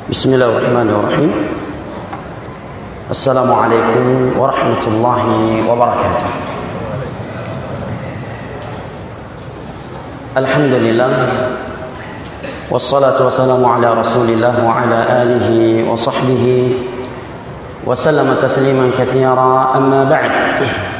Bismillahirrahmanirrahim. Assalamualaikum warahmatullahi wabarakatuh. Alhamdulillah, wassalatu wassalamu ala rasulillah wa ala alihi wa sahbihi wa sallama tasliman katsira, amma ba'd.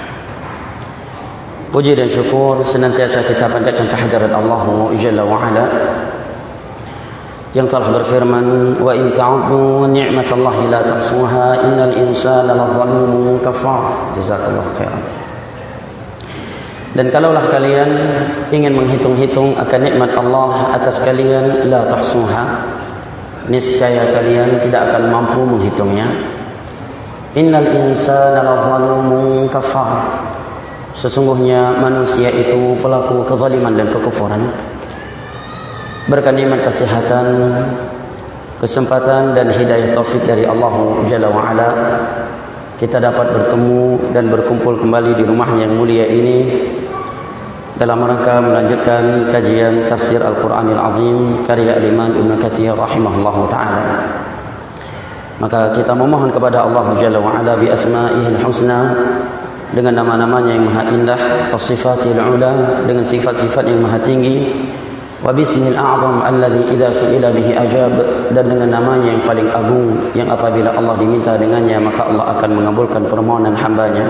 Puji dan syukur senantiasa kita panjatkan kehadirat Allah Jalla wa Ala yang telah berfirman, wa in ta'uddu ni'matallahi la tuhsuha innal insana lazalumun kafar. Jazakallahu khairan. Dan kalaulah kalian ingin menghitung-hitung akan nikmat Allah atas kalian, la tuhsuha, niscaya kalian tidak akan mampu menghitungnya. Innal insana lazalumun kafar. Sesungguhnya manusia itu pelaku kezaliman dan kekufuran. Berkat nikmat kesehatan, kesempatan dan hidayah taufik dari Allah Jalla wa Ala, kita dapat bertemu dan berkumpul kembali di rumahnya yang mulia ini dalam rangka melanjutkan kajian tafsir Al-Quranil Azim karya Al-Imam Ibn Katsir rahimahullahu ta'ala. Maka kita memohon kepada Allah Jalla wa Ala bi asma'ihil husna, dengan nama-namanya yang maha indah, was-sifatil ula, dengan sifat-sifat yang maha tinggi, wa bismil a'zam alladhi idza su'ila bihi ajab, dan dengan namanya yang paling agung yang apabila Allah diminta dengannya maka Allah akan mengabulkan permohonan hambanya.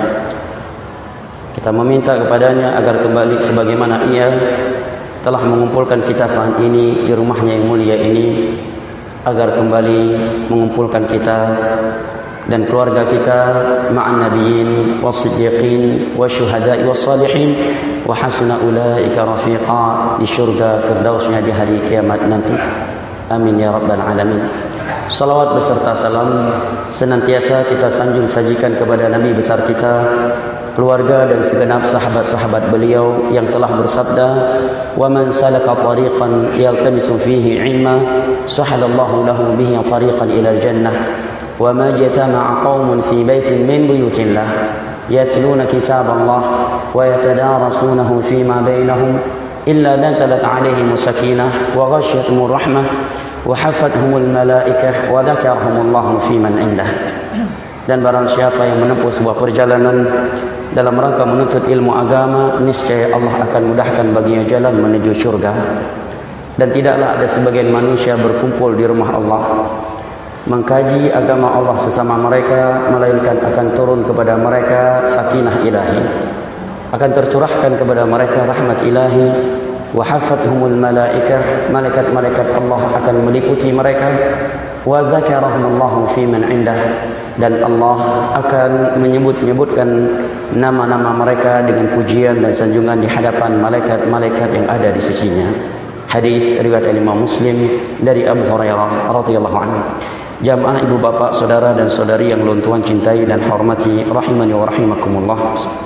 Kita meminta kepadanya agar kembali sebagaimana ia telah mengumpulkan kita saat ini di rumahnya yang mulia ini, agar kembali mengumpulkan kita dan keluarga kita ma'an nabiyyin was-siddiqin wasyuhada'i was-salihin wa hasuna ulaika rafiqa di syurga firdausnya di hari kiamat nanti. Amin ya rabbal alamin. Salawat beserta salam senantiasa kita sanjung sajikan kepada Nabi besar kita, keluarga dan segenap sahabat-sahabat beliau yang telah bersabda, wa man salaka tariqan yaltamisu fihi ilma sahalallahu lahu bihi tariqan ila jannah. وَمَا جَتَمَعَ قَوْمٌ فِي بَيْتٍ مِّن بُيُوتِ اللَّهِ يَتْلُونَ كِتَابَ اللَّهِ وَيَتَدَارَسُونَهُ فِيمَا بَيْنَهُمْ إِلَّا نَزَلَتْ عَلَيْهِمُ السَّكِينَةُ وَغَشِيَتْهُمُ الرَّحْمَةُ وَحَفَّتْهُمُ الْمَلَائِكَةُ وَذَكَرَهُمُ اللَّهُ فِي مَنْ عِندَهُ. Dan barang siapa yang menempuh sebuah perjalanan dalam rangka menuntut ilmu agama, niscaya Allah akan mudahkan baginya jalan menuju syurga. Dan tidaklah ada sebagian manusia berkumpul di rumah Allah mengkaji agama Allah sesama mereka, melainkan akan turun kepada mereka sakinah ilahi, akan tercurahkan kepada mereka rahmat ilahi, wa hafathumul malaikah, malaikat-malaikat Allah akan meliputi mereka, wa dzakarahumullahu fi man indah, dan Allah akan menyebut-nyebutkan nama-nama mereka dengan pujian dan sanjungan di hadapan malaikat-malaikat yang ada di sisinya. Hadis riwayat Imam Muslim dari Abu Hurairah radhiyallahu anhu. Jamaah ibu bapak, saudara dan saudari yang lun tuan cintai dan hormati, rahimani wa rahimakumullah.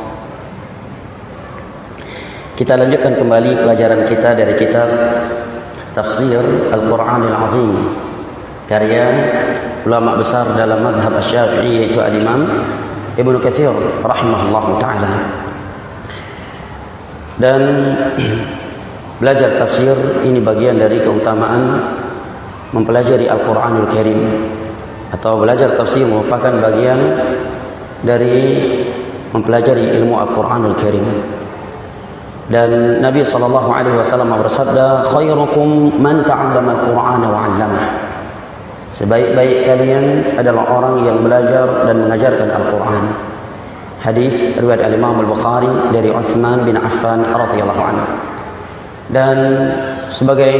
Kita lanjutkan kembali pelajaran kita dari kitab Tafsir Al-Quranil Azim karya ulama besar dalam mazhab Asy-Syafi'i, yaitu Al-Imam Ibn Katsir rahimahullahu ta'ala. Dan belajar tafsir ini bagian dari keutamaan mempelajari Al-Quranul Karim, atau belajar tafsir merupakan bagian dari mempelajari ilmu Al-Quranul Karim. Dan Nabi SAW bersabda, khairukum man ta'allama Al-Quran wa 'allamah. Sebaik-baik kalian adalah orang yang belajar dan mengajarkan Al-Quran. Hadis riwayat Al-Imam Al-Bukhari dari Utsman bin Affan radhiyallahu anhu. Dan sebagai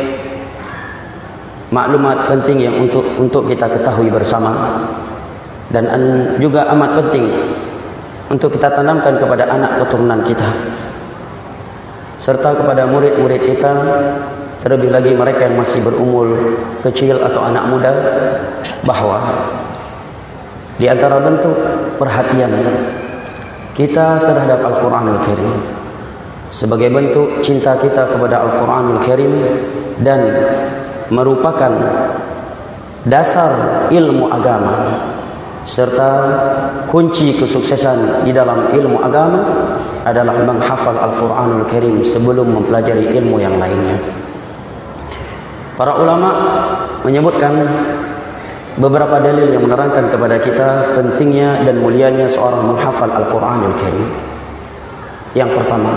maklumat penting yang untuk kita ketahui bersama, dan juga amat penting untuk kita tanamkan kepada anak keturunan kita serta kepada murid-murid kita, terlebih lagi mereka yang masih berumur kecil atau anak muda, bahwa di antara bentuk perhatian kita terhadap Al-Quranul Karim sebagai bentuk cinta kita kepada Al-Quranul Karim dan merupakan dasar ilmu agama serta kunci kesuksesan di dalam ilmu agama adalah menghafal Al-Quranul Karim sebelum mempelajari ilmu yang lainnya. Para ulama menyebutkan beberapa dalil yang menerangkan kepada kita pentingnya dan mulianya seorang menghafal Al-Quranul Karim. Yang pertama,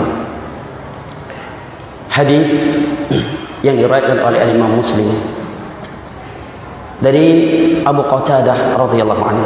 hadis yang diriwayatkan oleh Imam Muslim dari Abu Qatadah radhiyallahu anhu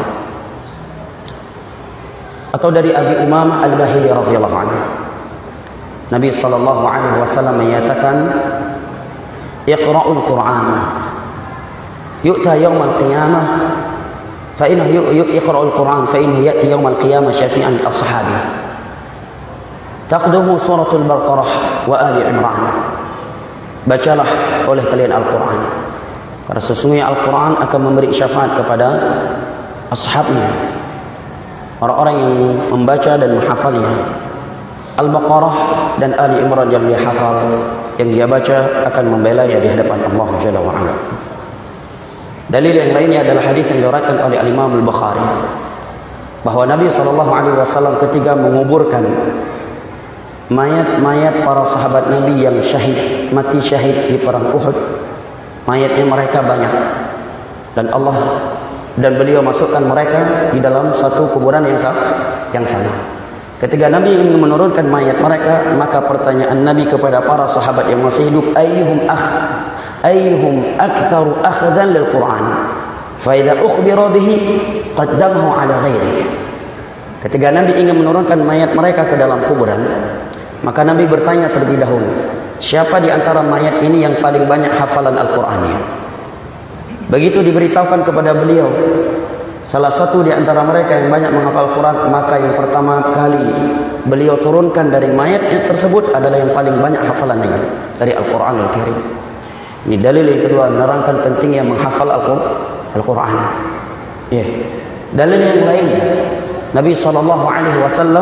atau dari Abi Umamah Al-Bahili radhiyallahu anhu. Nabi sallallahu alaihi wasallam menyatakan, "Iqra'ul Qur'an yu'ta yawmal qiyamah fa innahu iqra'ul Qur'an fa innahu ya'ti yawmal qiyamah syafi'an li ashabi." Taqdumu suratul Baqarah wa Ali Imran. Bacalah oleh kalian Al-Quran, karena sesungguhnya Al-Quran akan memberi syafaat kepada ashabnya, orang-orang yang membaca dan menghafalnya. Al-Baqarah dan Ali Imran yang dia hafal, yang dia baca, akan membelanya di hadapan Allah Jalla wa Ala. Dalil yang lainnya adalah hadis yang diriwayatkan oleh Imam Al-Bukhari, bahawa Nabi SAW ketika menguburkan mayat-mayat para sahabat Nabi yang syahid, mati syahid di perang Uhud, mayatnya mereka banyak, dan beliau masukkan mereka di dalam satu kuburan yang sama. Ketika Nabi ingin menurunkan mayat mereka, maka pertanyaan Nabi kepada para sahabat yang masih hidup, ayyuhum aktsaru akhdan lil Quran fa idza ukhbira bihi qaddamahu ala ghairihi. Ketika Nabi ingin menurunkan mayat mereka ke dalam kuburan, maka Nabi bertanya terlebih dahulu, siapa di antara mayat ini yang paling banyak hafalan Al-Qur'annya? Begitu diberitahukan kepada beliau salah satu di antara mereka yang banyak menghafal Quran, maka yang pertama kali beliau turunkan dari mayatnya tersebut adalah yang paling banyak hafalannya dari Al-Quranul Karim. Ini dalil yang kedua menerangkan pentingnya menghafal Al-Quran. Dalil yang lainnya, Nabi SAW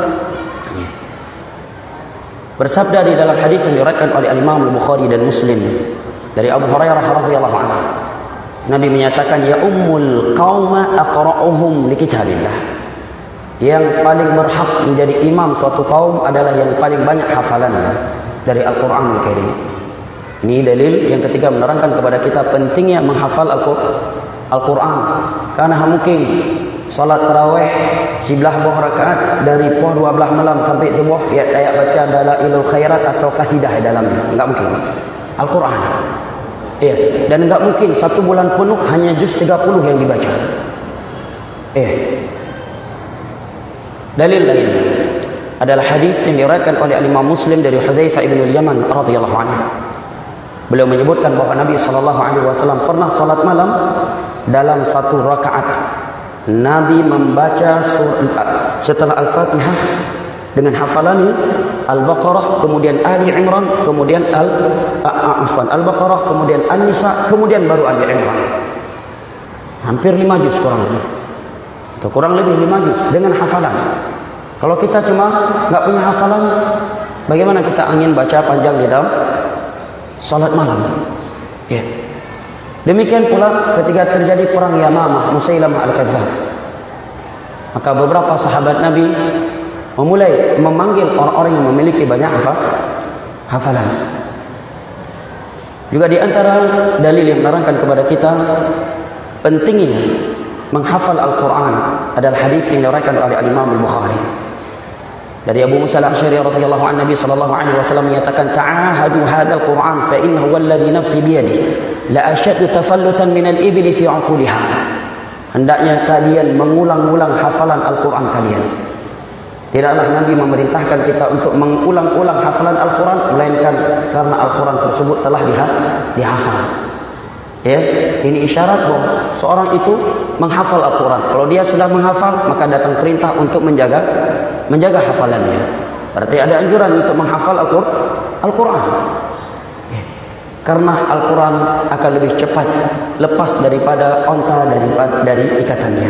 bersabda di dalam hadis yang diriwayatkan oleh Imam Al-Bukhari dan Muslim dari Abu Hurairah radhiyallahu anhu. Nabi menyatakan, ya ummul qauma aqra'uhum li kitabillah. Yang paling berhak menjadi imam suatu kaum adalah yang paling banyak hafalannya dari Al-Qur'anul Karim. Ini dalil yang ketiga menerangkan kepada kita pentingnya menghafal Al-Qur'an. Karena mungkin salat tarawih 11 rakaat dari pukul 12 malam sampai subuh ya baca Dalailul Khairat atau kasidah di dalamnya. Enggak mungkin. Al-Qur'an. Dan enggak mungkin satu bulan penuh hanya juz 30 yang dibaca. Dalil lain adalah hadis yang diriwayatkan oleh Imam Muslim dari Hudzaifah bin Al-Yaman radhiyallahu anhu. Beliau menyebutkan bahawa Nabi SAW pernah salat malam dalam satu rakaat. Nabi membaca setelah Al-Fatihah dengan hafalannya Al-Baqarah, kemudian Ali Imran, kemudian Al-Baqarah, kemudian An-Nisa, kemudian baru Ali Imran. Hampir 5 juz kurang lebih. Atau kurang lebih 5 juz dengan hafalan. Kalau kita cuma enggak punya hafalan, bagaimana kita ingin baca panjang di dalam salat malam? Demikian pula ketika terjadi perang Yamamah, Musailamah Al-Kadzdzab, maka beberapa sahabat Nabi memulai memanggil orang-orang yang memiliki banyak hafalan. Juga di antara dalil yang menerangkan kepada kita pentingnya menghafal Al-Quran adalah hadis yang diriwayatkan oleh Imam Al-Bukhari dari Abu Musa Al-Asy'ari radhiyallahu anhu. Nabi sallallahu alaihi wasallam menyatakan, ta'ahadu hadzal Qur'an fa innahu walladhi nafsi biyadihi la ashaddu tafallutan min al-ibli fi 'uquliha. Hendaknya kalian mengulang-ulang hafalan Al-Quran kalian. Tidaklah Nabi memerintahkan kita untuk mengulang-ulang hafalan Al-Quran, melainkan karena Al-Quran tersebut telah dihafal. Ini isyarat bahwa seorang itu menghafal Al-Quran. Kalau dia sudah menghafal, maka datang perintah untuk menjaga hafalannya. Berarti ada anjuran untuk menghafal Al-Quran. Karena Al-Quran akan lebih cepat lepas daripada onta dari ikatannya.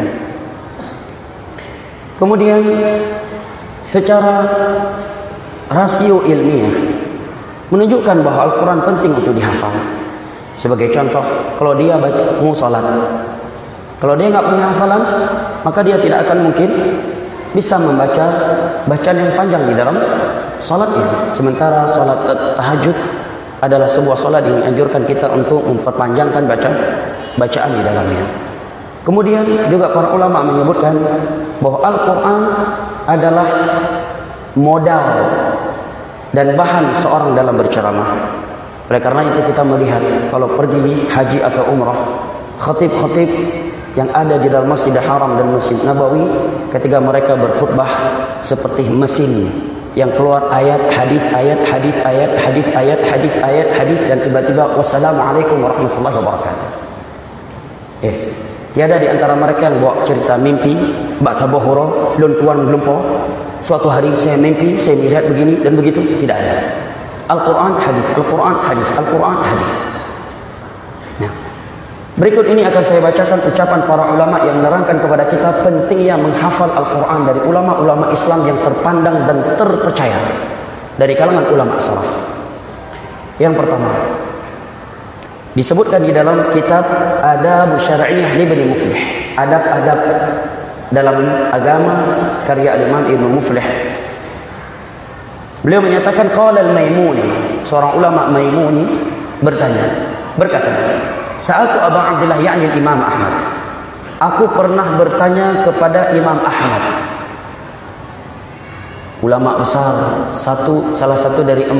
Kemudian secara rasio ilmiah menunjukkan bahawa Al-Quran penting untuk dihafal. Sebagai contoh, kalau dia mau salat, kalau dia enggak punya hafalan, maka dia tidak akan mungkin bisa membaca bacaan yang panjang di dalam salat ini. Sementara salat tahajud adalah sebuah solat yang dianjurkan kita untuk memperpanjangkan bacaan di dalamnya. Kemudian juga para ulama menyebutkan bahwa Al-Quran adalah modal dan bahan seorang dalam berceramah. Oleh karena itu kita melihat kalau pergi haji atau umrah, khatib-khatib yang ada di dalam Masjidil Haram dan Masjid Nabawi, ketika mereka berkhutbah seperti mesin yang keluar ayat, hadis, ayat, hadis, ayat, hadis, ayat, hadis, ayat, hadis, dan tiba-tiba wassalamualaikum warahmatullahi wabarakatuh. Tiada di antara mereka yang bawa cerita mimpi, bak tabohoro, lun tuan lumpo. Suatu hari saya mimpi, saya melihat begini dan begitu. Tidak ada. Al-Quran hadis, Al-Quran hadis, Al-Quran hadis. Nah, berikut ini akan saya bacakan ucapan para ulama yang menerangkan kepada kita pentingnya menghafal Al-Quran dari ulama-ulama Islam yang terpandang dan terpercaya dari kalangan ulama salaf. Yang pertama, disebutkan di dalam kitab Adab Syar'iyyah Ibnu Muflih, adab-adab dalam agama karya Imam Ibnu Muflih. Beliau menyatakan qala al-Maimuni, seorang ulama Maimuni berkata, sa'altu Abu Abdullah ya'ni Imam Ahmad. Aku pernah bertanya kepada Imam Ahmad, ulama besar, salah satu dari 4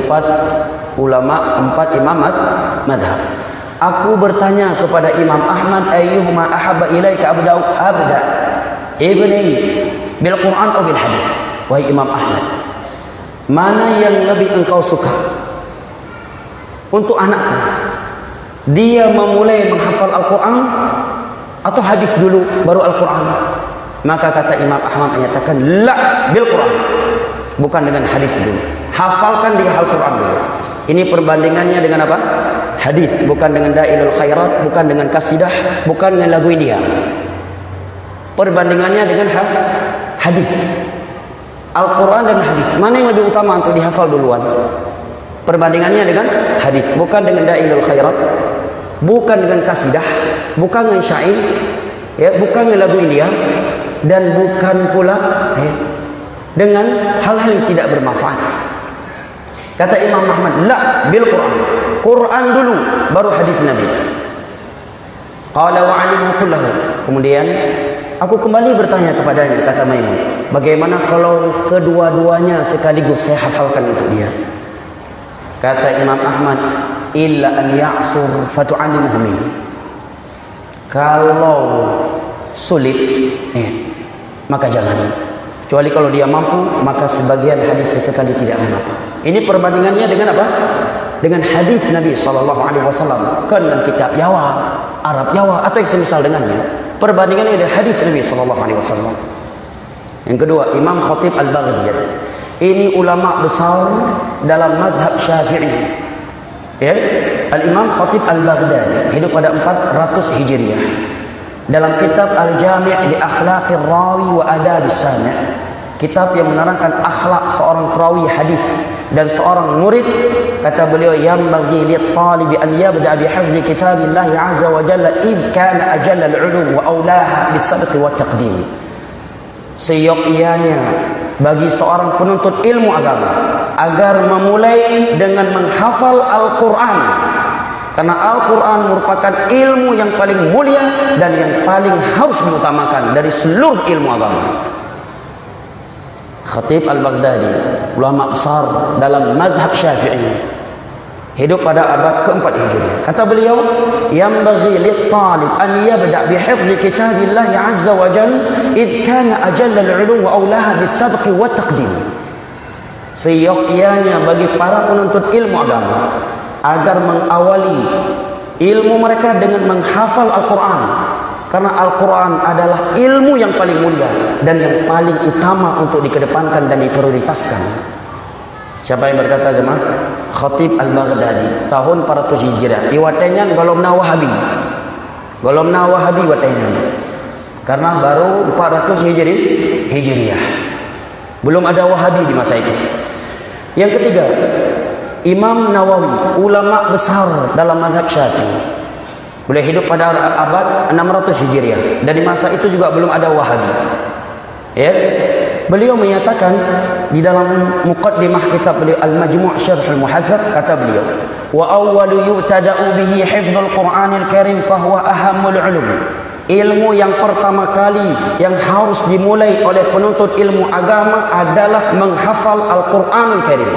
imamat madhab. Aku bertanya kepada Imam Ahmad, ayyuhuma ahabba ilaika abda ibni bil Quran atau bil hadis? Wahai Imam Ahmad, mana yang lebih engkau suka untuk anakku? Dia memulai menghafal Al-Quran atau hadis dulu baru Al-Quran? Maka kata Imam Ahmad menyatakan, la bil Quran, bukan dengan hadis dulu. Hafalkan dia Al-Quran dulu. Ini perbandingannya dengan apa? Hadis, bukan dengan Da'ilul Khairat, bukan dengan kasidah, bukan dengan lagu India. Perbandingannya dengan hadis. Al-Quran dan hadis, mana yang lebih utama untuk dihafal duluan? Perbandingannya dengan hadis, bukan dengan Da'ilul Khairat, bukan dengan kasidah, bukan dengan syair, bukan dengan lagu India, dan bukan pula dengan hal-hal yang tidak bermanfaat. Kata Imam Ahmad, la bil Quran, Quran dulu baru hadis Nabi. Qala wa alimu kullahu. Kemudian aku kembali bertanya kepadanya, kata Maimun, bagaimana kalau kedua-duanya sekaligus saya hafalkan untuk dia? Kata Imam Ahmad, illa an ya'sur fatu'allimuhu min. Kalau sulit, maka jangan. Kecuali kalau dia mampu, maka sebagian hadis sesekali tidak mengapa. Ini perbandingannya dengan apa? Dengan hadis Nabi SAW. Kan dengan kitab Jawa, Arab Jawa, atau yang semisal dengannya. Perbandingannya dengan hadis Nabi SAW. Yang kedua, Imam Khatib Al-Baghdadi. Ini ulama besar dalam madhab Syafi'i. Al-Imam Khatib Al-Baghdadi hidup pada 400 Hijriah. Dalam kitab Al-Jami' li Akhlaqir Rawi wa Adabis Sami', kitab yang menerangkan akhlak seorang perawi hadis dan seorang murid, kata beliau, yambaghi lit-talibi an yabda bi hifzi kitabillah azza wa jalla id kana ajalla al-ulum wa aulaha bis-sabq wa taqdim. Seyogyanya bagi seorang penuntut ilmu agama agar memulai dengan menghafal Al-Quran, karena Al-Quran merupakan ilmu yang paling mulia dan yang paling harus diutamakan dari seluruh ilmu agama. Khatib Al-Baghdadi, ulama besar dalam madhab Syafi'i, hidup pada abad keempat Hijriah. Kata beliau, yambaghi lit-talib an yabda' bi hifdzi kitabillah azza wa jalla id kana ajalla al-ulum wa aulaha bis-sabq wa taqdim. Seyogyanya bagi para penuntut ilmu agama agar mengawali ilmu mereka dengan menghafal Al-Quran, karena Al-Quran adalah ilmu yang paling mulia dan yang paling utama untuk dikedepankan dan diprioritaskan. Siapa yang berkata jemaah? Khatib Al-Baghdadi, tahun 400 Hijriah. Iwatenyan golomna Wahabi. Golomna Wahabi watenyan. Karena baru 400 Hijriah. Belum ada Wahabi di masa itu. Yang ketiga, Imam Nawawi, ulama besar dalam mazhab Syafi'i. Beliau hidup pada abad 600 Hijriah. Dan di masa itu juga belum ada Wahabi. Beliau menyatakan di dalam muqaddimah kitab beliau Al-Majmu' Syarh Al-Muhadzab, kata beliau, wa awwalu yu'tada'u bihi hifdzul Qur'anil Karim fa huwa ahammul ulum. Ilmu yang pertama kali yang harus dimulai oleh penuntut ilmu agama adalah menghafal Al-Qur'anul Karim.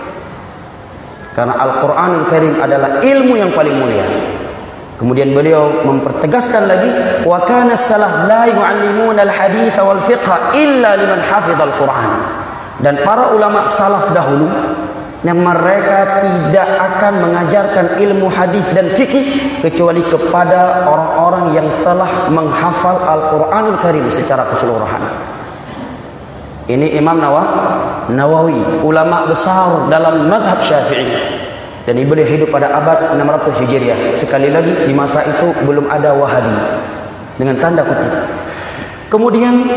Karena Al-Qur'anul Karim adalah ilmu yang paling mulia. Kemudian beliau mempertegaskan lagi, wa kana as-salaf la yu'allimuna al-hadits wal fiqh illa liman hafidhal Qur'an. Dan para ulama salaf dahulu yang mereka tidak akan mengajarkan ilmu hadis dan fikih kecuali kepada orang-orang yang telah menghafal Al-Qur'anul Karim secara keseluruhan. Ini Imam Nawawi, ulama besar dalam mazhab Syafi'i. Dan beliau hidup pada abad 600 Hijriah. Sekali lagi, di masa itu belum ada Wahabi. Dengan tanda kutip. Kemudian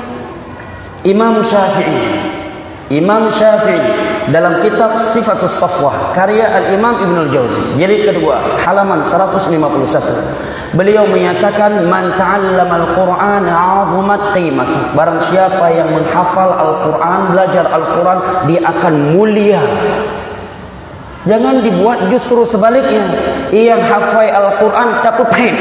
Imam Syafi'i dalam kitab Sifatus Safwah, karya Al-Imam Ibnul Jauzi, jilid kedua, halaman 151. Beliau menyatakan, man ta'allama al-Qur'an 'azumat qimatuh. Barang siapa yang menghafal Al-Qur'an, belajar Al-Qur'an, dia akan mulia. Jangan dibuat justru sebaliknya. Yang hafal Al-Quran dapat faham.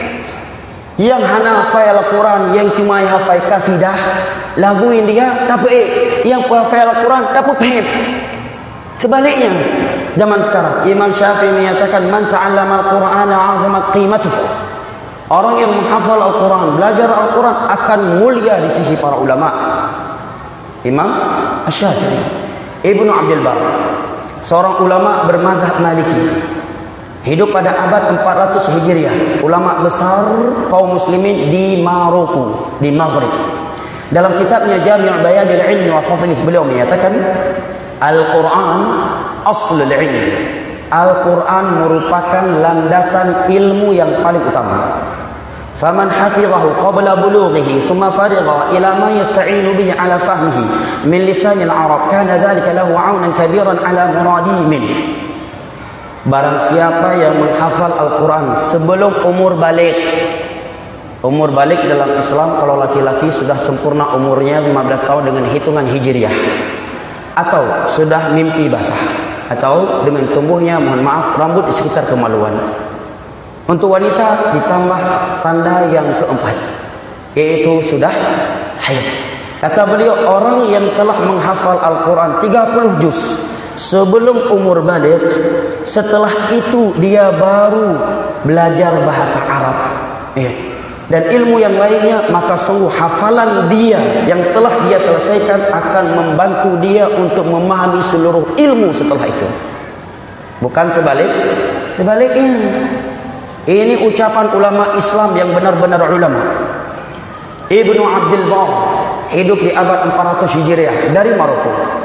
Yang hafal Al-Quran yang cuma hafal kafidah, laguin dia dapat yang hafal Al-Quran dapat faham. Sebaliknya zaman sekarang Imam Syafi'i menyatakan, man ta'allama Al-Qur'ana 'azamat qimatuh. Orang yang menghafal Al-Quran, belajar Al-Quran akan mulia di sisi para ulama. Imam Syafi'i, Ibnu Abdul Bar, seorang ulama bermadzhab Maliki, hidup pada abad 400 Hijriah, ulama besar kaum muslimin di Maroko, di Maghrib. Dalam kitabnya Jami' Bayanil Ilmi wa Fadlih, beliau menyatakan, Al-Quran aslul ilmi. Al-Quran merupakan landasan ilmu yang paling utama. Faman hafizahu qabla bulughihi thumma farigha ila ma yasta'inu bihi ala fahmihi min lisanil Arab kana dhalika lahu 'aunan kabiran ala muradihi min. Barang siapa yang menghafal Al-Quran sebelum umur balik. Umur balik dalam Islam, kalau laki-laki sudah sempurna umurnya 15 tahun dengan hitungan Hijriah, atau sudah mimpi basah, atau dengan tumbuhnya, mohon maaf, rambut di sekitar kemaluan. Untuk wanita ditambah tanda yang keempat, yaitu sudah haid. Kata beliau, orang yang telah menghafal Al-Quran 30 juz sebelum umur balik, setelah itu dia baru belajar bahasa Arab, dan ilmu yang lainnya, maka sungguh hafalan dia yang telah dia selesaikan akan membantu dia untuk memahami seluruh ilmu setelah itu. Bukan sebaliknya. Ini ucapan ulama Islam yang benar-benar ulama. Ibnu Abdul Bar hidup di abad 400 Hijriah dari Maroko.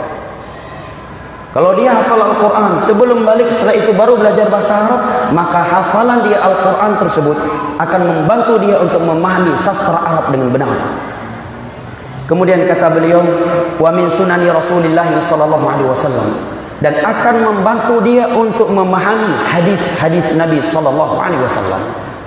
Kalau dia hafal Al-Quran sebelum balik, setelah itu baru belajar bahasa Arab, maka hafalan dia Al-Quran tersebut akan membantu dia untuk memahami sastra Arab dengan benar. Kemudian kata beliau, wa min sunani Rasulillah sallallahu alaihi wasallam, dan akan membantu dia untuk memahami hadis-hadis Nabi sallallahu alaihi wasallam.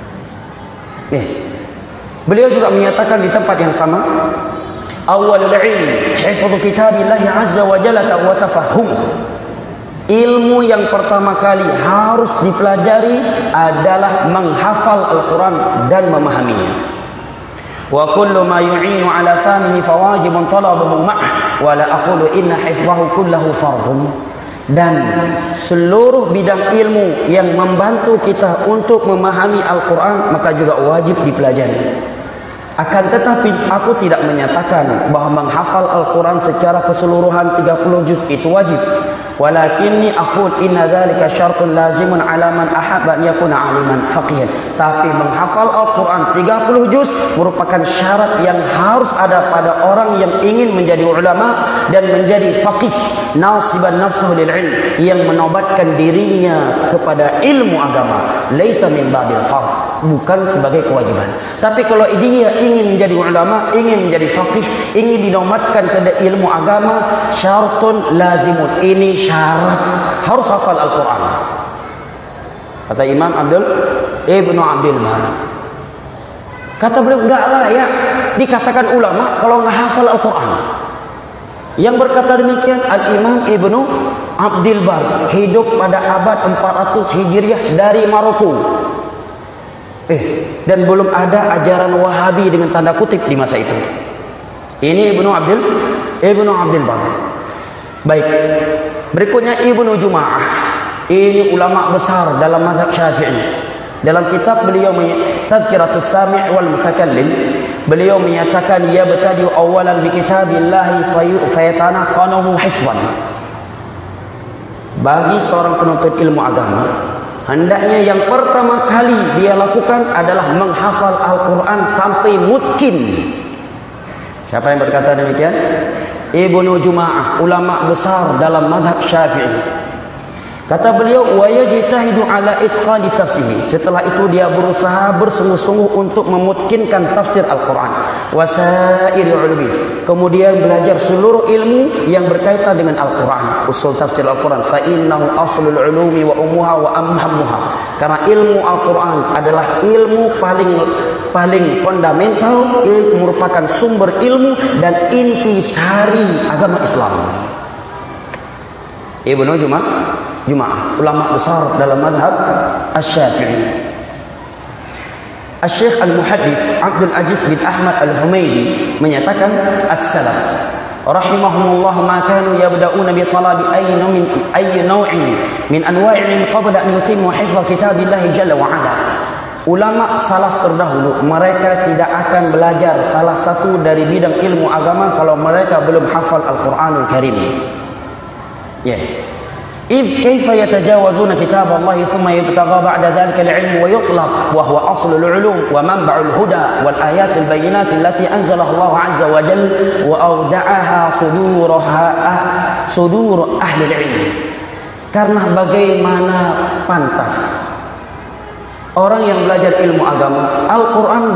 Beliau juga menyatakan di tempat yang sama, awwalul ilm hifdzu kitabillah azza wa jalla wa tafahhum. Ilmu yang pertama kali harus dipelajari adalah menghafal Al-Quran dan memahaminya. Wa kullu ma yu'inu ala fahmihi fawajibun talabuhu ma'ah wa la aqulu inna hifdhahu kullahu fardhun. Dan seluruh bidang ilmu yang membantu kita untuk memahami Al-Quran maka juga wajib dipelajari. Akan tetapi aku tidak menyatakan bahawa menghafal Al-Quran secara keseluruhan 30 juz itu wajib. Walakinni aqul inna dhalika syartun lazimun ala man ahabba an yakuna aliman faqihan. Tapi menghafal Al-Quran 30 juz merupakan syarat yang harus ada pada orang yang ingin menjadi ulama dan menjadi faqih, nasiban nafsuhu lil ilm, yang menobatkan dirinya kepada ilmu agama. Laisa min babil fardh, bukan sebagai kewajiban. Tapi kalau dia ingin menjadi ulama, ingin menjadi faqih, ingin dinobatkan kepada ilmu agama, syartun lazimun, ini syarat, harus hafal Al-Quran. Kata Imam Ibnu Abdul Bar. Kata beliau, enggak layak dikatakan ulama kalau enggak hafal Al-Quran. Yang berkata demikian Al-Imam Ibnu Abdul Bar, hidup pada abad 400 Hijriah dari Maroko. Dan belum ada ajaran Wahabi dengan tanda kutip di masa itu. Ini Ibnu Abdul Bar. Baik. Berikutnya Ibnu Juma'ah. Ini ulama besar dalam mazhab Syafi'i. Dalam kitab beliau Tadhkiratus Sami' wal Mutakallim, beliau menyatakan ya batadiu awalan bi kitabillahi fayatanaqanahu hifdhan. Bagi seorang penuntut ilmu agama, hendaknya yang pertama kali dia lakukan adalah menghafal Al-Quran sampai mutkin. Siapa yang berkata demikian? Ibnu Juma'ah, ulama besar dalam mazhab Syafi'i. Kata beliau, wa yajtahidu ala itqani tafsirih. Setelah itu dia berusaha bersungguh-sungguh untuk memutkinkan tafsir Al-Quran. Wasairi ulumi. Kemudian belajar seluruh ilmu yang berkaitan dengan Al-Quran. Usul tafsir Al-Quran. Fa innahu aslul ulumi wa ummuha wa amhammuha. Karena ilmu Al-Quran adalah ilmu paling fundamental, merupakan sumber ilmu dan intisari agama Islam. Ibnu Juma'ah, ulama besar dalam mazhab Asy-Syafi'i. Asy-Syaikh Al-Muhaddits Abdul Aziz bin Ahmad Al-Humaidi menyatakan as-salaf rahimahumullah ma kanu yabda'una bi talabi ayyi naw'in min anwa'in qabla an yutimmu hifdha kitabillah jalla wa ala. Ulama salaf terdahulu mereka tidak akan belajar salah satu dari bidang ilmu agama kalau mereka belum hafal Al-Qur'anul Karim. إذ كيف يتجاوزون كتاب الله ثم يبتغى بعد ذلك العلم ويطلب وهو أصل العلوم ومنبع الهدى والآيات البينات التي أنزلها الله عز وجل وأودعها صدور أهل العلم. Karena bagaimana pantas orang yang belajar ilmu agama, Al-Quran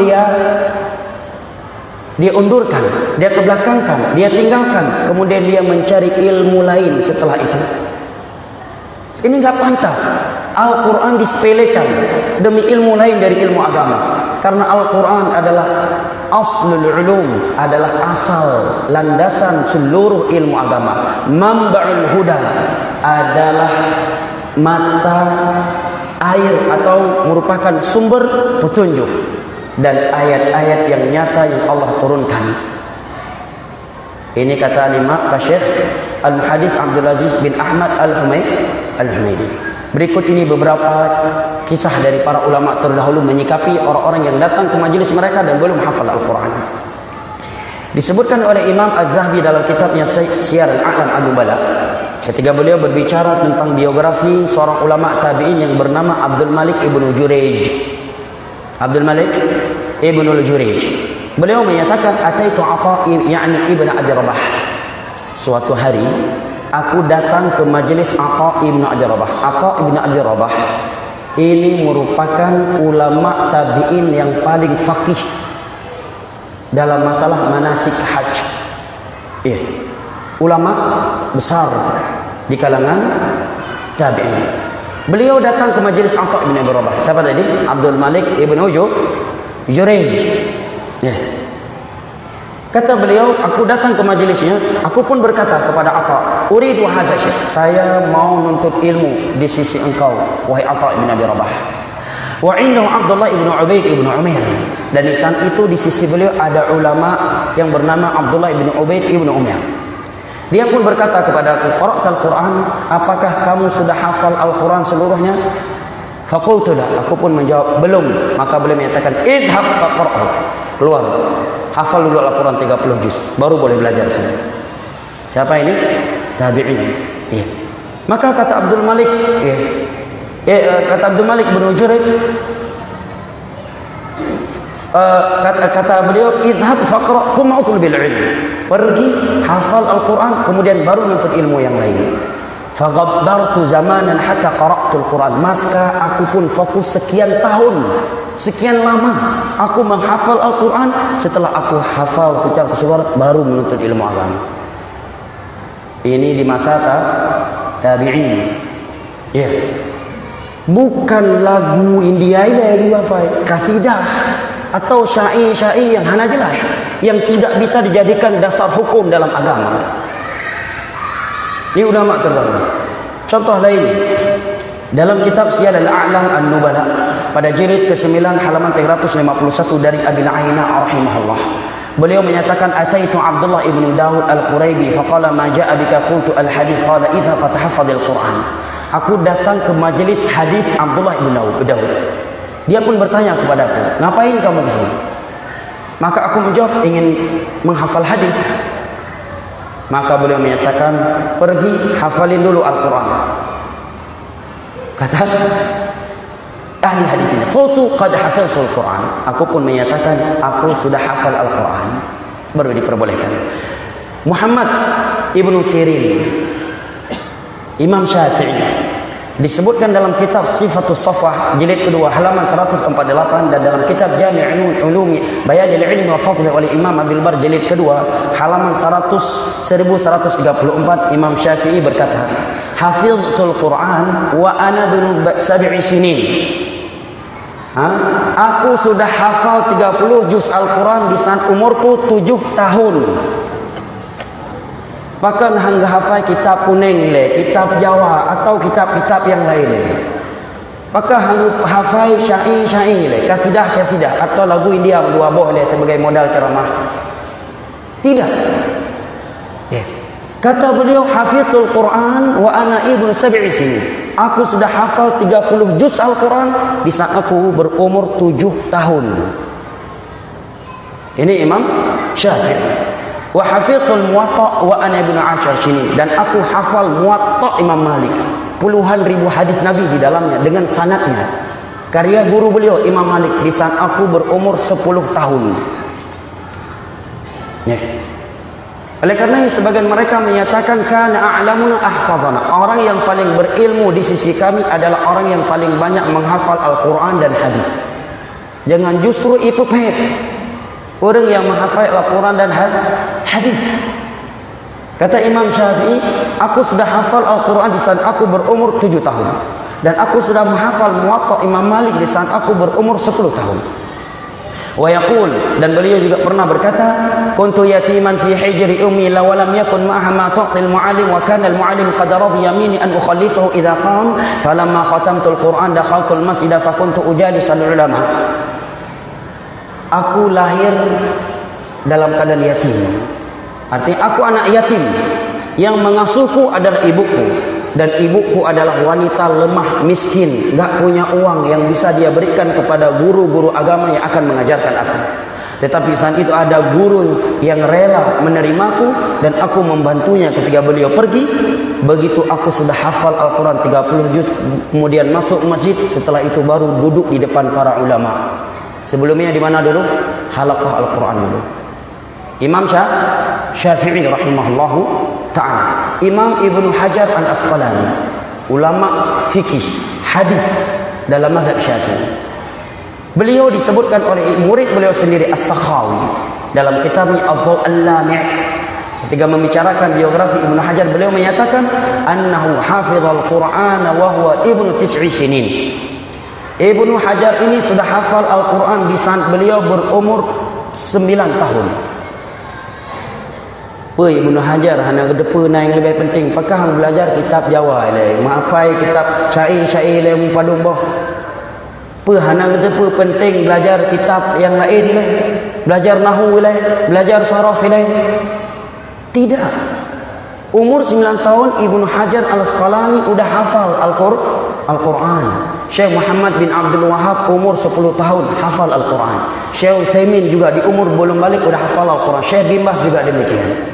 dia undurkan, dia kebelakangkan, dia tinggalkan, kemudian dia mencari ilmu lain setelah itu. Ini enggak pantas. Al-Quran disepelekan demi ilmu lain dari ilmu agama. Karena Al-Quran adalah aslul ulum, adalah asal, landasan seluruh ilmu agama. Manba'ul huda adalah mata air atau merupakan sumber petunjuk dan ayat-ayat yang nyata yang Allah turunkan. Ini kata Imam Syekh Al-Muhaddits Abdul Aziz bin Ahmad Al-Humaidi. Berikut ini beberapa kisah dari para ulama terdahulu menyikapi orang-orang yang datang ke majelis mereka dan belum hafal Al-Quran. Disebutkan oleh Imam Az-Zahabi dalam kitabnya Siyar Al-A'lam An-Nubala, ketika beliau berbicara tentang biografi seorang ulama tabi'in yang bernama Abdul Malik Ibnu Jurayj. Abdul Malik Ibnu Jurayj. Beliau menyatakan ataitu Atha yakni Ibnu Abi Rabah. Suatu hari aku datang ke majelis Atha Ibnu Abi Rabah. Atha Ibnu Abi Rabah ini merupakan ulama tabi'in yang paling faqih dalam masalah manasik haji. Ulama besar di kalangan tabi'in. Beliau datang ke majelis Atha Ibnu Abi Rabah. Siapa tadi? Abdul Malik Ibnu Jurayj. Kata beliau, aku datang ke majelisnya, aku pun berkata kepada Atha, uridu hadza syekh, saya mau nuntut ilmu di sisi engkau wahai Atha bin Abi Rabah. Wa indahu Abdullah ibn Ubaid ibn Umair, dan di saat itu di sisi beliau ada ulama yang bernama Abdullah ibn Ubaid ibn Umair. Dia pun berkata kepada aku, qara'tal Quran, apakah kamu sudah hafal Al-Quran seluruhnya? Faqultu la, aku pun menjawab belum. Maka beliau menyatakan idhab faqra'hu, keluar, hafal dulu Al-Quran 30 juz, baru boleh belajar sini. Siapa ini? Tabi'in. Maka kata Abdul Malik, kata Abdul Malik bin Jurayj, kata beliau idhab faqra' thumma utul bil ilm, pergi hafal Al-Quran kemudian baru nuntut ilmu yang lain. Faghabbartu zamanan hatta qara'tul Quran, maka aku pun fokus sekian tahun, sekian lama aku menghafal Al-Quran. Setelah aku hafal secara keseluruhan baru menuntut ilmu agama. Ini di masa tabi'in. Bukan lagu India yang diwafai, kasidah atau syair-syair yang hanajilah, yang tidak bisa dijadikan dasar hukum dalam agama. Ini ulama terdahulu. Contoh lain, dalam kitab Siyar al-A'lam An-Nubala pada jilid ke-9 halaman 351 dari Abi Nu'aymah rahimahullah. Beliau menyatakan ataitu Abdullah ibn Daud al-Khuraibi faqala ma ja'a bika qultu al-hadith qala idza fatahfadhil Quran. Aku datang ke majlis hadis Abdullah ibn Daud. Dia pun bertanya kepadaku, "Ngapain kamu ke sini?" Maka aku menjawab, "Ingin menghafal hadis." Maka beliau menyatakan, "Pergi hafalin dulu Al-Quran." Kata ahli hadis ini, "Qultu qad hafaltul Quran." Aku pun menyatakan aku sudah hafal Al-Quran. Baru diperbolehkan. Muhammad Ibn Sirin, Imam Syafi'i, disebutkan dalam kitab Sifatus Safwah jilid kedua halaman 148 dan dalam kitab Jami' Ulumi Bayanil Ilmi wa Fadli oleh Imam Abil Bar jilid kedua halaman 1134 Imam Syafi'i berkata, "Hafiztul Quran wa ana bin 7 sinin." Aku sudah hafal 30 juz Al-Quran di saat umurku 7 tahun. Bahkan hangga hafal kitab kuning le, kitab Jawa atau kitab-kitab yang lain le. Maka hangga hafal syair-syair le, kasidah atau lagu India dua boh le sebagai modal ceramah. Tidak. Kata beliau, hafizul Quran wa ana ibnu 7 sinin. Aku sudah hafal 30 juz Al-Quran di saat aku berumur 7 tahun. Ini Imam Syafi'i. Wa hafizul Muwatta wa ana ibnu 10 sinin, dan aku hafal Muwatta Imam Malik, puluhan ribu hadis Nabi di dalamnya dengan sanadnya. Karya guru beliau Imam Malik di saat aku berumur 10 tahun. Oleh karena sebagian mereka menyatakan kana a'lamuna ahfazana. Orang yang paling berilmu di sisi kami adalah orang yang paling banyak menghafal Al-Quran dan hadis. Jangan justru itu pahit. Orang yang menghafal Al-Quran dan hadis. Kata Imam Syafi'i, aku sudah hafal Al-Quran di saat aku berumur 7 tahun. Dan aku sudah menghafal Muwatta Imam Malik di saat aku berumur 10 tahun. Wa yaqul, dan beliau juga pernah berkata, kuntu yatiman fi hijri ummi law lam yakun ma'aha ma tu'ti al-mu'allim wa kana al-mu'allim qad radiya minni an ukhallifahu idha qam falamma khatamtu al-Quran dakhaltu al-masjid fa kuntu ujalis al-ulama. Aku lahir dalam keadaan yatim. Artinya aku anak yatim. Yang mengasuhku adalah ibuku. Dan ibuku adalah wanita lemah, miskin, enggak punya uang yang bisa dia berikan kepada guru-guru agama yang akan mengajarkan aku. Tetapi saat itu ada guru yang rela menerimaku dan aku membantunya ketika beliau pergi. Begitu aku sudah hafal Al-Quran 30 juz, kemudian masuk masjid, setelah itu baru duduk di depan para ulama. Sebelumnya di mana dulu? Halaqah Al-Quran dulu. Imam Syafi'i rahimahullahu ta'ala. Imam Ibnu Hajar Al-Asqalani, ulama fikih, hadis dalam mazhab Syafi'i. Beliau disebutkan oleh murid beliau sendiri As-Sakhawi dalam kitabnya Adh-Dhaw Al-Lami'. Ketika membicarakan biografi Ibnu Hajar, beliau menyatakan annahu hafizal Qur'ana wa huwa ibnu 9 sinin. Ibnu Hajar ini sudah hafal Al-Quran di saat beliau berumur 9 tahun. Ibnu Hajar hana kedepa yang lebih penting. Pakah belajar kitab Jawa le, maafai kitab syair-syair le padung boh. Hana kedepa penting belajar kitab yang lain le, belajar nahwu le, belajar saraf le. Tidak. Umur 9 tahun Ibnu Hajar Al-Asqalani sudah hafal Al-Quran. Syekh Muhammad bin Abdul Wahab umur 10 tahun hafal Al-Quran. Syekh Utsaimin juga di umur belum balik sudah hafal Al-Quran. Syekh bin Baz juga demikian.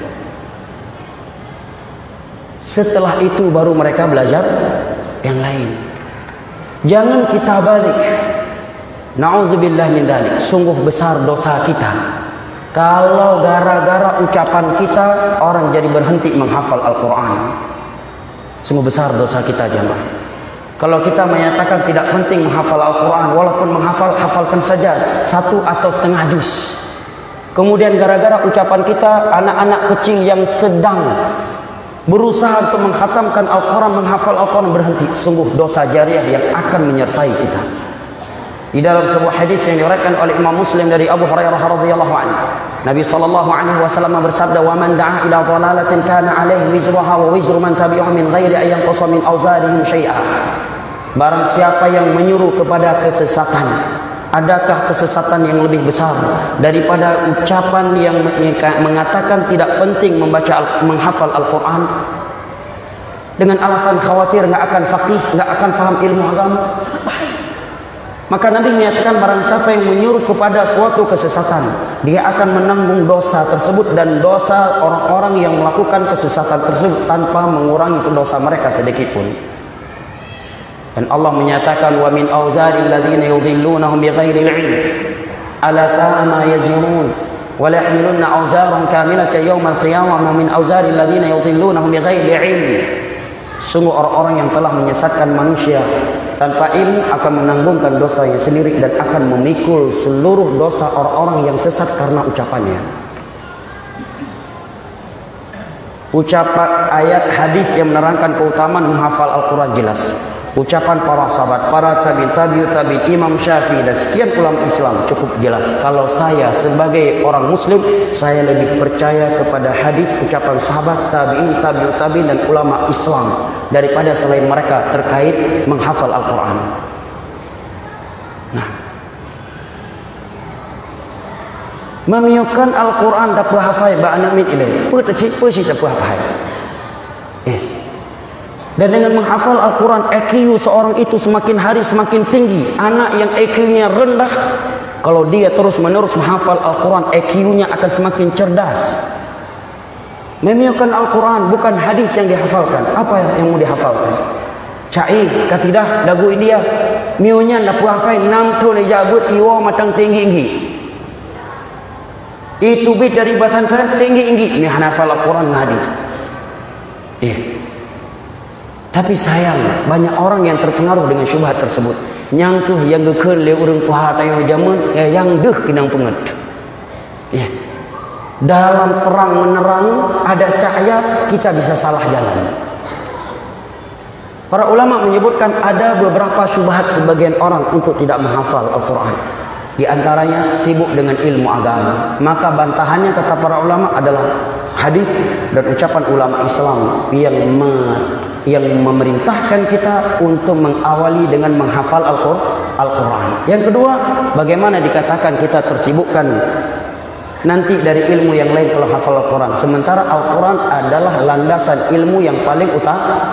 Setelah itu baru mereka belajar yang lain. Jangan kita balik. Na'udzubillah min dzalik. Sungguh besar dosa kita kalau gara-gara ucapan kita orang jadi berhenti menghafal Al-Quran. Sungguh besar dosa kita jemaah. Kalau kita menyatakan tidak penting menghafal Al-Quran, walaupun menghafal, hafalkan saja 1 atau setengah juz. Kemudian gara-gara ucapan kita, anak-anak kecil yang sedang berusaha untuk mengkhatamkan Al-Quran, menghafal Al-Quran berhenti. Sungguh dosa jariah yang akan menyertai kita. Di dalam sebuah hadis yang diriwayatkan oleh Imam Muslim dari Abu Hurairah radhiyallahu anhu, Nabi SAW bersabda, "Wa man da'a ila dhalalatin kana 'alaihi wizruha wa wizru man tabi'ahu min ghairi an yanqusa min awzarihim syai'a." Barang siapa yang menyuruh kepada kesesatan, adakah kesesatan yang lebih besar daripada ucapan yang mengatakan tidak penting menghafal Al-Quran dengan alasan khawatir enggak akan faqih, enggak akan faham ilmu agama? Sangat bahaya. Maka Nabi menyatakan barang siapa yang menyuruh kepada suatu kesesatan, dia akan menanggung dosa tersebut dan dosa orang-orang yang melakukan kesesatan tersebut tanpa mengurangi dosa mereka sedikit pun. Dan Allah menyatakan, wa min awzaril ladzina yudhillunahum bighairi ilm ala sa'a ma yazirun wa la yahmilunna awzaran kamilatan yawmal qiyamah wa min awzaril ladzina yudhillunahum bighairi ilm. Sungguh orang-orang yang telah menyesatkan manusia tanpa ilmu akan menanggungkan dosanya sendiri dan akan memikul seluruh dosa orang-orang yang sesat karena ucapannya. Ucapan ayat hadis yang menerangkan keutamaan menghafal Al-Quran jelas. Ucapan para sahabat, para tabi'in, Imam Syafi'i dan sekian ulama Islam cukup jelas. Kalau saya sebagai orang Muslim, saya lebih percaya kepada hadis ucapan sahabat, tabi'in dan ulama Islam daripada selain mereka terkait menghafal Al-Quran. Nah, memiukan Al-Quran dapat hafal ba'ana min ilai. Persi dapat hafal. Dan dengan menghafal Al-Quran, IQ seorang itu semakin hari semakin tinggi. Anak yang IQ-nya rendah, kalau dia terus-menerus menghafal Al-Quran, IQ-nya akan semakin cerdas. Memiukan Al-Quran bukan hadis yang dihafalkan. Apa yang mau dihafalkan? Cai, katidah, dagu India. Miunya nak hafal 6 tu jabut iwa matang tinggi-tinggi. Itu bit dari batan tinggi-tinggi. Ni hafal Al-Quran hadis. Tapi sayang, banyak orang yang terpengaruh dengan syubhat tersebut. Nyangkuh yang gekeun le urang puha tayo jamun yang deuh kinang penget. Dalam terang menerang ada cahaya, kita bisa salah jalan. Para ulama menyebutkan ada beberapa syubhat sebagian orang untuk tidak menghafal Al-Quran. Di antaranya sibuk dengan ilmu agama. Maka bantahannya kata para ulama adalah hadis dan ucapan ulama Islam yang memerintahkan kita untuk mengawali dengan menghafal Al-Quran. Yang kedua, bagaimana dikatakan kita tersibukkan nanti dari ilmu yang lain kalau hafal Al-Quran. Sementara Al-Quran adalah landasan ilmu yang paling utama.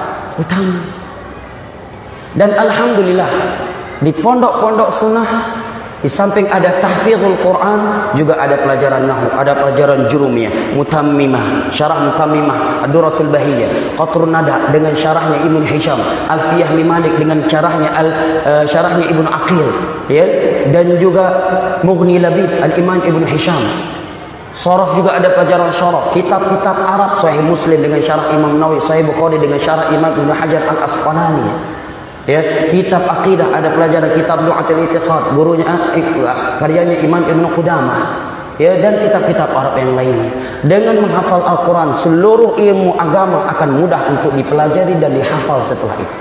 Dan Alhamdulillah, di pondok-pondok sunnah, di samping ada tahfidzul Quran, juga ada pelajaran nahwu, ada pelajaran jurumiyah, mutammimah, syarah mutammimah, ad-duratul bahiyah, qatrun nada dengan syarahnya Ibnu Hisham, Alfiyah Malik dengan syarahnya Ibnu Aqil, ya, dan juga Mughni Labib Al-Imam Ibnu Hisham. Sharaf juga ada pelajaran syaraf, kitab-kitab Arab, Sahih Muslim dengan syarah Imam Nawawi, Sahih Bukhari dengan syarah Imam Ibnu Hajar Al-Asqalani. Ya, kitab akidah ada pelajaran kitab Lu'atul I'tiqad, gurunya karyanya Imam Ibnu Qudamah. Ya, dan kitab-kitab Arab yang lainnya. Dengan menghafal Al-Quran, seluruh ilmu agama akan mudah untuk dipelajari dan dihafal setelah itu.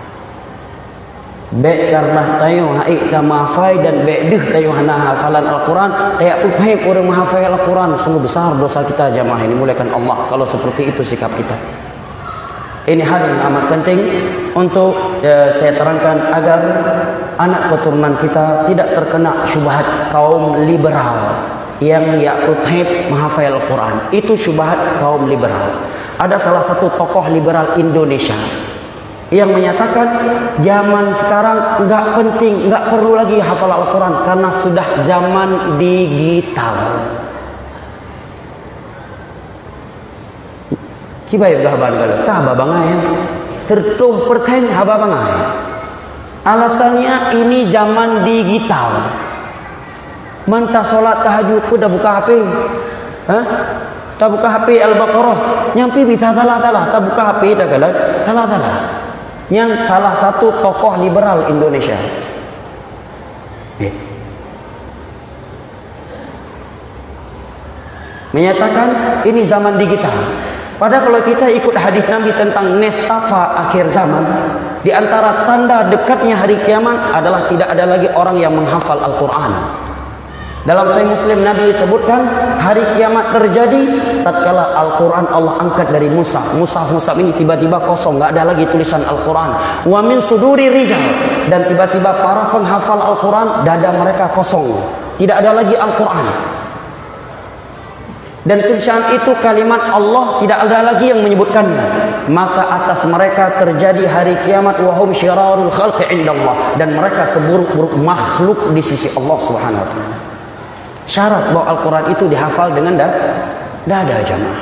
Baik karena tayo haik tamafai dan baik deh tayo hana hafalan Al-Quran, kayak upaya orang menghafal Al-Quran, sungguh besar dosa kita jamaah ini, muliakan Allah kalau seperti itu sikap kita. Ini hal yang amat penting untuk saya terangkan agar anak keturunan kita tidak terkena syubhat kaum liberal yang yakutip menghafal Al-Quran. Itu syubhat kaum liberal. Ada salah satu tokoh liberal Indonesia yang menyatakan zaman sekarang enggak penting, enggak perlu lagi hafal Al-Quran karena sudah zaman digital. Kibai gaban kalau kah babangai tertuh pertanyaan hababangai. Alasannya ini zaman digital. Manta solat tahajud pun dah buka HP. Tak buka HP Al-Baqarah. Nyampi bisa talah tak buka HP tak kalah talah. Yang salah satu tokoh liberal Indonesia. Menyatakan ini zaman digital. Padahal kalau kita ikut hadis Nabi tentang nestafa akhir zaman, di antara tanda dekatnya hari kiamat adalah tidak ada lagi orang yang menghafal Al-Quran. Dalam Sahih Muslim Nabi sebutkan hari kiamat terjadi tatkala Al-Quran Allah angkat dari Mushaf. Mushaf ini tiba-tiba kosong, nggak ada lagi tulisan Al-Quran. Wa min suduri rijal, dan tiba-tiba para penghafal Al-Quran dada mereka kosong, tidak ada lagi Al-Quran. Dan kesaat itu kalimat Allah tidak ada lagi yang menyebutkannya. Maka atas mereka terjadi hari kiamat wahum syirarul khalqi indallah, dan mereka seburuk-buruk makhluk di sisi Allah Subhanahu wa taala. Syarat bahwa Al-Quran itu dihafal dengan dada jamaah.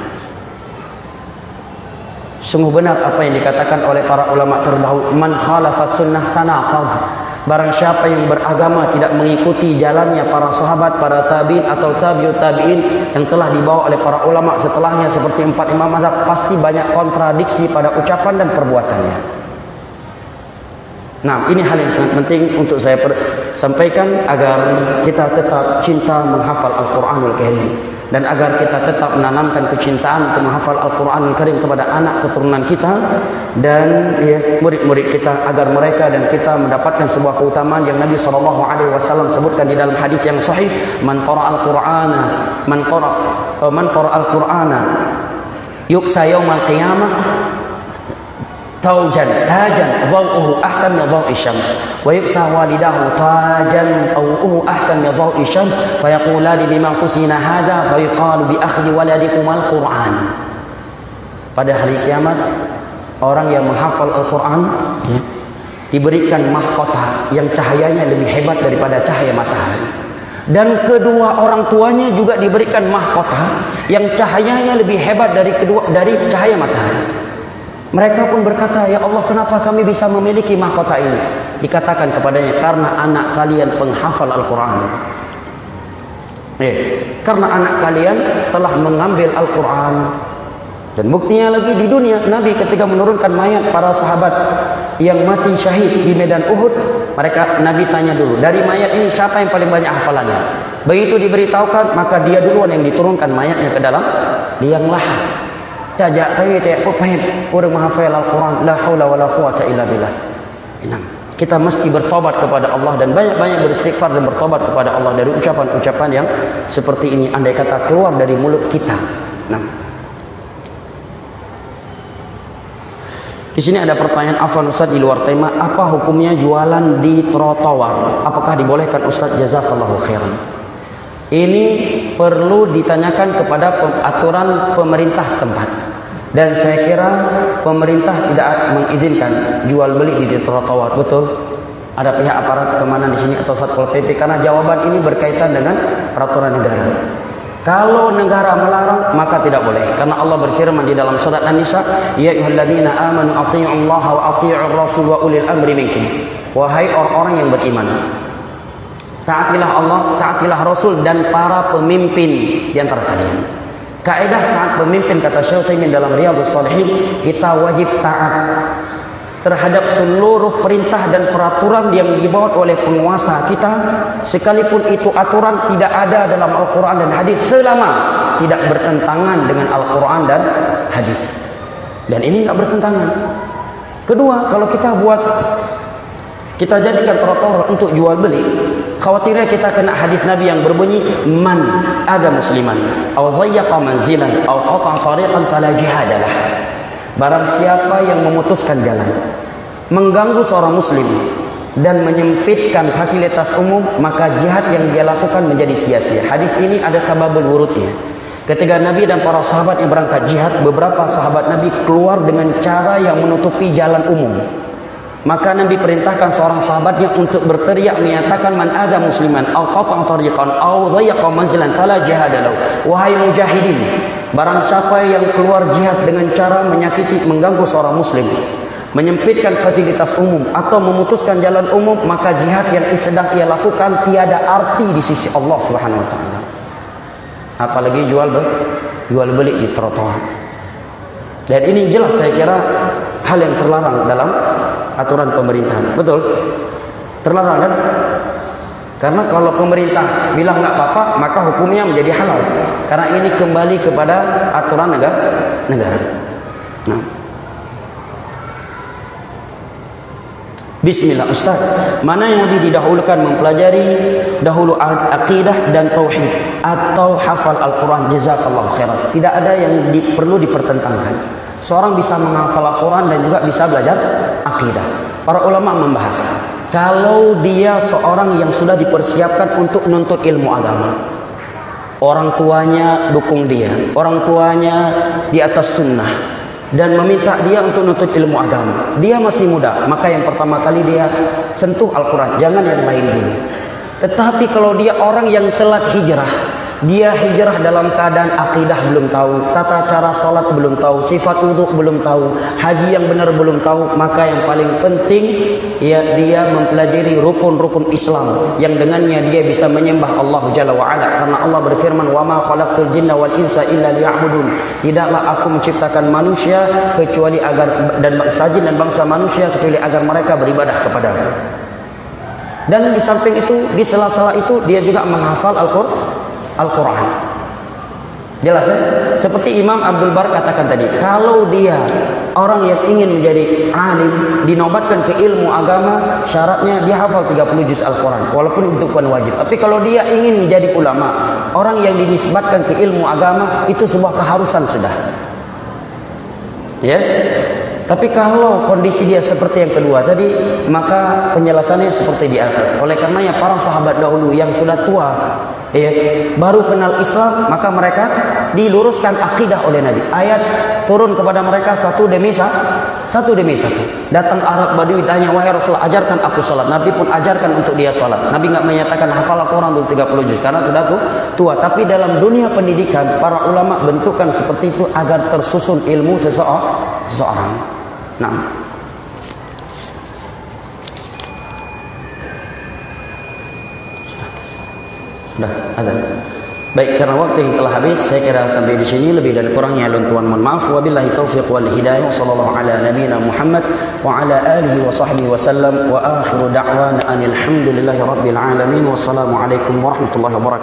Sungguh benar apa yang dikatakan oleh para ulama terdahulu, man khalafa sunnah tanaqad. Barang siapa yang beragama tidak mengikuti jalannya para sahabat, para tabi'in atau tabi'ut tabi'in yang telah dibawa oleh para ulama setelahnya seperti 4 imam mazhab, pasti banyak kontradiksi pada ucapan dan perbuatannya. Nah, ini hal yang sangat penting untuk saya sampaikan agar kita tetap cinta menghafal Al-Quranul Karim, dan agar kita tetap menanamkan kecintaan untuk menghafal Al-Quranul Karim kepada anak keturunan kita dan murid-murid kita, agar mereka dan kita mendapatkan sebuah keutamaan yang Nabi SAW sebutkan di dalam hadis yang sahih, man qara al-Qur'ana yuksa yaumal qiyamah tajan dhaw'uhu ahsan min dhaw'i syams wa yuksa walidahu tajan dhaw'uhu ahsan min dhaw'i syams fa yaqulani bima kusina hadha fa yuqalu bi akhdhi waladikum al-Qur'an. Pada hari kiamat orang yang menghafal Al-Quran diberikan mahkota yang cahayanya lebih hebat daripada cahaya matahari, dan kedua orang tuanya juga diberikan mahkota yang cahayanya lebih hebat dari cahaya matahari. Mereka pun berkata, ya Allah, kenapa kami bisa memiliki mahkota ini? Dikatakan kepadanya, karena anak kalian penghafal Al-Quran. Karena anak kalian telah mengambil Al-Quran. Dan buktinya lagi di dunia, Nabi ketika menurunkan mayat para sahabat yang mati syahid di medan Uhud, Nabi tanya dulu, dari mayat ini siapa yang paling banyak hafalannya? Begitu diberitahukan, maka dia duluan yang diturunkan mayatnya ke dalam liang lahat. Tajak kayak orang menghafal Al-Quran, la haula wala quwata illa billah. Kita mesti bertobat kepada Allah dan banyak-banyak beristighfar dan bertobat kepada Allah dari ucapan-ucapan yang seperti ini, andai kata keluar dari mulut kita. Di sini ada pertanyaan, afwan Ustaz, di luar tema, apa hukumnya jualan di trotoar? Apakah dibolehkan Ustaz? Jazakallahu khairan. Ini perlu ditanyakan kepada aturan pemerintah setempat. Dan saya kira pemerintah tidak mengizinkan jual beli di trotoar. Betul? Ada pihak aparat keamanan di sini atau Satpol PP, karena jawaban ini berkaitan dengan peraturan negara. Kalau negara melarang, maka tidak boleh. Karena Allah berfirman di dalam surat An-Nisa, ya ayyuhalladzina amanu athi'ullaha wa athi'ur rasul wa ulil amri minkum. Wahai orang-orang yang beriman, taatilah Allah, taatilah Rasul dan para pemimpin di antara kalian. Kaidah taat pemimpin, kata Syekh Utsaimin dalam Riyadhus Shalihin, kita wajib taat terhadap seluruh perintah dan peraturan yang dibuat oleh penguasa kita, sekalipun itu aturan tidak ada dalam Al-Quran dan hadis, selama tidak bertentangan dengan Al-Quran dan hadis. Dan ini tidak bertentangan. Kedua, kalau kita jadikan trotoar untuk jual beli, khawatirnya kita kena hadis Nabi yang berbunyi, man ada musliman aw dhayyaqa manzilan aw qata'a tariqan fala jihadalah. Barang siapa yang memutuskan jalan, mengganggu seorang muslim dan menyempitkan fasilitas umum, maka jihad yang dia lakukan menjadi sia-sia. Hadis ini ada sababul wurudnya. Ketika Nabi dan para sahabat yang berangkat jihad, beberapa sahabat Nabi keluar dengan cara yang menutupi jalan umum. Maka Nabi perintahkan seorang sahabatnya untuk berteriak menyatakan, man ada musliman aw qata'a tariqan aw dhayyaqa manzilan fala jihada lahu. Wahai mujahidin, barang siapa yang keluar jihad dengan cara menyakiti, mengganggu seorang muslim, menyempitkan fasilitas umum atau memutuskan jalan umum, maka jihad yang sedang ia lakukan tiada arti di sisi Allah Subhanahu wa taala. Apalagi jual beli di trotoar. Dan ini jelas saya kira hal yang terlarang dalam aturan pemerintahan. Betul? Terlarang kan? Karena kalau pemerintah bilang nggak apa-apa, maka hukumnya menjadi halal. Karena ini kembali kepada aturan negara. Nah, Bismillah Ustaz, mana yang lebih didahulukan, mempelajari dahulu akidah dan tauhid atau hafal Al-Quran? Jazakallahu khairan. Tidak ada yang perlu dipertentangkan. Seorang bisa menghafal Al-Quran dan juga bisa belajar akidah. Para ulama membahas, kalau dia seorang yang sudah dipersiapkan untuk menuntut ilmu agama, orang tuanya dukung dia, orang tuanya di atas sunnah, dan meminta dia untuk menuntut ilmu agama, dia masih muda, maka yang pertama kali dia sentuh Al-Quran, jangan yang lain dulu. Tetapi kalau dia orang yang telat hijrah, dia hijrah dalam keadaan akidah belum tahu, tata cara salat belum tahu, sifat wudhu belum tahu, haji yang benar belum tahu, maka yang paling penting ya dia mempelajari rukun-rukun Islam yang dengannya dia bisa menyembah Allah Jalla wa Ala. Karena Allah berfirman, "Wa ma khalaqtul jinna wal insa illa liya'budun." Tidaklah aku menciptakan manusia kecuali agar, dan jin dan bangsa manusia kecuali agar mereka beribadah kepadaku. Dan di samping itu, di sela-sela itu dia juga menghafal Al-Quran. Jelas ya? Seperti Imam Abdul Bar katakan tadi, kalau dia orang yang ingin menjadi alim, dinobatkan ke ilmu agama, syaratnya dia hafal 30 juz Al-Quran, walaupun itu bukan wajib. Tapi kalau dia ingin menjadi ulama, orang yang dinisbatkan ke ilmu agama, itu sebuah keharusan sudah. Ya? Tapi kalau kondisi dia seperti yang kedua tadi, maka penjelasannya seperti di atas. Oleh karenanya para sahabat dahulu yang sudah tua, ya, baru kenal Islam, maka mereka diluruskan akidah oleh Nabi. Ayat turun kepada mereka satu demi satu. Datang Arab Badui tanya, "Wahai Rasulullah, ajarkan aku salat." Nabi pun ajarkan untuk dia salat. Nabi enggak menyatakan hafal Al-Quran untuk 30 juz karena sudah tua. Tapi dalam dunia pendidikan, para ulama bentukan seperti itu agar tersusun ilmu seseorang. Nah, sudah azan. Baik, karena waktu yang telah habis, saya kira sampai di sini. Lebih dan kurangnya luntuan mohon maaf. Wabillahi taufiq wal hidayah. Sallallahu ala nabiyina Muhammad wa ala alihi wa sahbihi wa sallam. Wa akhiru da'wana anil hamdulillahi rabbil alamin. Wassalamu alaikum warahmatullahi wabarakatuh.